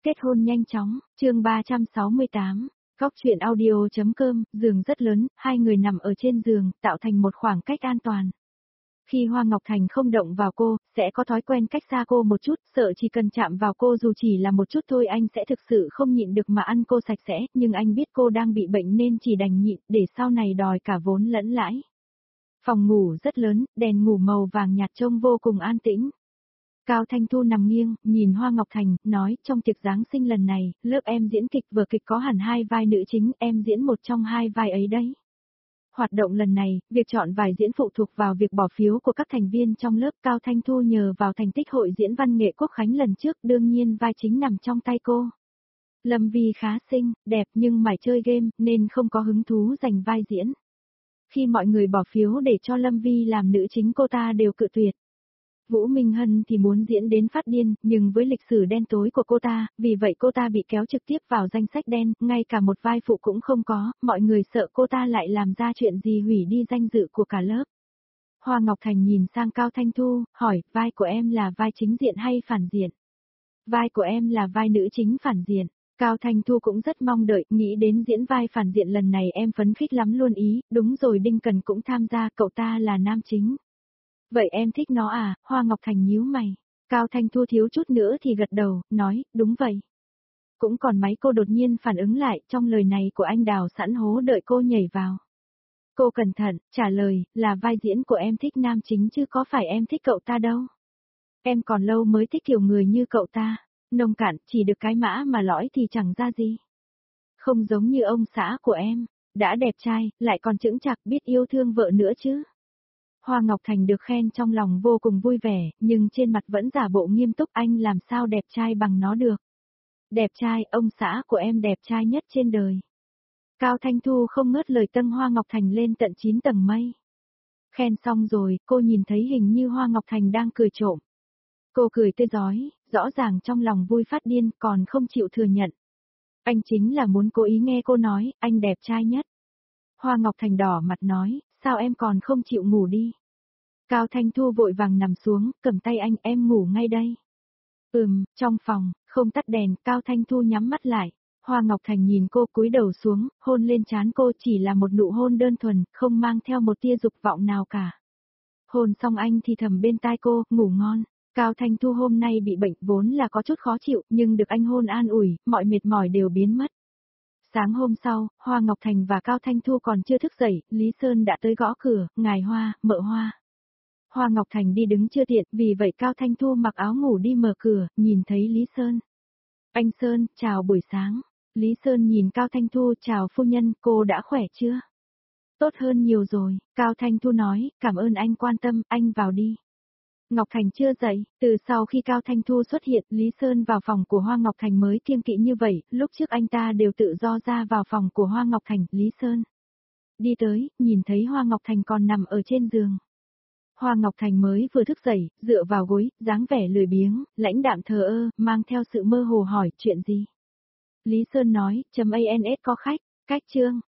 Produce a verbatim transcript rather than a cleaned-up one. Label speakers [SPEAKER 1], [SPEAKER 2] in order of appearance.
[SPEAKER 1] Kết hôn nhanh chóng, chương ba trăm sáu mươi tám, Góc truyện audio.com, giường rất lớn, hai người nằm ở trên giường, tạo thành một khoảng cách an toàn. Khi Hoa Ngọc Thành không động vào cô, sẽ có thói quen cách xa cô một chút, sợ chỉ cần chạm vào cô dù chỉ là một chút thôi anh sẽ thực sự không nhịn được mà ăn cô sạch sẽ, nhưng anh biết cô đang bị bệnh nên chỉ đành nhịn, để sau này đòi cả vốn lẫn lãi. Phòng ngủ rất lớn, đèn ngủ màu vàng nhạt trông vô cùng an tĩnh. Cao Thanh Thu nằm nghiêng, nhìn Hoa Ngọc Thành, nói, trong tiệc Giáng sinh lần này, lớp em diễn kịch vở kịch có hẳn hai vai nữ chính, em diễn một trong hai vai ấy đấy. Hoạt động lần này, việc chọn vai diễn phụ thuộc vào việc bỏ phiếu của các thành viên trong lớp. Cao Thanh Thu nhờ vào thành tích hội diễn văn nghệ Quốc Khánh lần trước, đương nhiên vai chính nằm trong tay cô. Lâm Vi khá xinh, đẹp nhưng mải chơi game, nên không có hứng thú giành vai diễn. Khi mọi người bỏ phiếu để cho Lâm Vi làm nữ chính cô ta đều cự tuyệt. Vũ Minh Hân thì muốn diễn đến phát điên, nhưng với lịch sử đen tối của cô ta, vì vậy cô ta bị kéo trực tiếp vào danh sách đen, ngay cả một vai phụ cũng không có, mọi người sợ cô ta lại làm ra chuyện gì hủy đi danh dự của cả lớp. Hoa Ngọc Thành nhìn sang Cao Thanh Thu, hỏi, vai của em là vai chính diện hay phản diện? Vai của em là vai nữ chính phản diện. Cao Thanh Thu cũng rất mong đợi, nghĩ đến diễn vai phản diện lần này em phấn khích lắm luôn ý, đúng rồi Đinh Cần cũng tham gia, cậu ta là nam chính. Vậy em thích nó à? Hoa Ngọc Thành nhíu mày. Cao Thanh Thu thiếu chút nữa thì gật đầu, nói, đúng vậy. Cũng còn máy cô đột nhiên phản ứng lại, trong lời này của anh đào sẵn hố đợi cô nhảy vào. Cô cẩn thận, trả lời, là vai diễn của em thích nam chính chứ có phải em thích cậu ta đâu. Em còn lâu mới thích kiểu người như cậu ta. Nông cạn, chỉ được cái mã mà lõi thì chẳng ra gì. Không giống như ông xã của em, đã đẹp trai, lại còn chững chạc biết yêu thương vợ nữa chứ. Hoa Ngọc Thành được khen trong lòng vô cùng vui vẻ, nhưng trên mặt vẫn giả bộ nghiêm túc, anh làm sao đẹp trai bằng nó được. Đẹp trai, ông xã của em đẹp trai nhất trên đời. Cao Thanh Thu không ngớt lời tâng Hoa Ngọc Thành lên tận chín tầng mây. Khen xong rồi, cô nhìn thấy hình như Hoa Ngọc Thành đang cười trộm. Cô cười tươi rói, rõ ràng trong lòng vui phát điên, còn không chịu thừa nhận. Anh chính là muốn cố ý nghe cô nói, anh đẹp trai nhất. Hoa Ngọc Thành đỏ mặt nói, sao em còn không chịu ngủ đi. Cao Thanh Thu vội vàng nằm xuống, cầm tay anh, em ngủ ngay đây. Ừm, trong phòng, không tắt đèn, Cao Thanh Thu nhắm mắt lại. Hoa Ngọc Thành nhìn cô cúi đầu xuống, hôn lên trán cô, chỉ là một nụ hôn đơn thuần, không mang theo một tia dục vọng nào cả. Hôn xong anh thì thầm bên tai cô, ngủ ngon. Cao Thanh Thu hôm nay bị bệnh vốn là có chút khó chịu, nhưng được anh hôn an ủi, mọi mệt mỏi đều biến mất. Sáng hôm sau, Hoa Ngọc Thành và Cao Thanh Thu còn chưa thức dậy, Lý Sơn đã tới gõ cửa, ngài Hoa, mợ Hoa. Hoa Ngọc Thành đi đứng chưa tiện, vì vậy Cao Thanh Thu mặc áo ngủ đi mở cửa, nhìn thấy Lý Sơn. Anh Sơn, chào buổi sáng. Lý Sơn nhìn Cao Thanh Thu, chào phu nhân, cô đã khỏe chưa? Tốt hơn nhiều rồi, Cao Thanh Thu nói, cảm ơn anh quan tâm, anh vào đi. Ngọc Thành chưa dậy, từ sau khi Cao Thanh Thu xuất hiện, Lý Sơn vào phòng của Hoa Ngọc Thành mới kiêng kỵ như vậy, lúc trước anh ta đều tự do ra vào phòng của Hoa Ngọc Thành, Lý Sơn. Đi tới, nhìn thấy Hoa Ngọc Thành còn nằm ở trên giường. Hoa Ngọc Thành mới vừa thức dậy, dựa vào gối, dáng vẻ lười biếng, lãnh đạm thờ ơ, mang theo sự mơ hồ hỏi, chuyện gì? Lý Sơn nói, chấm ans có khách, cách chương.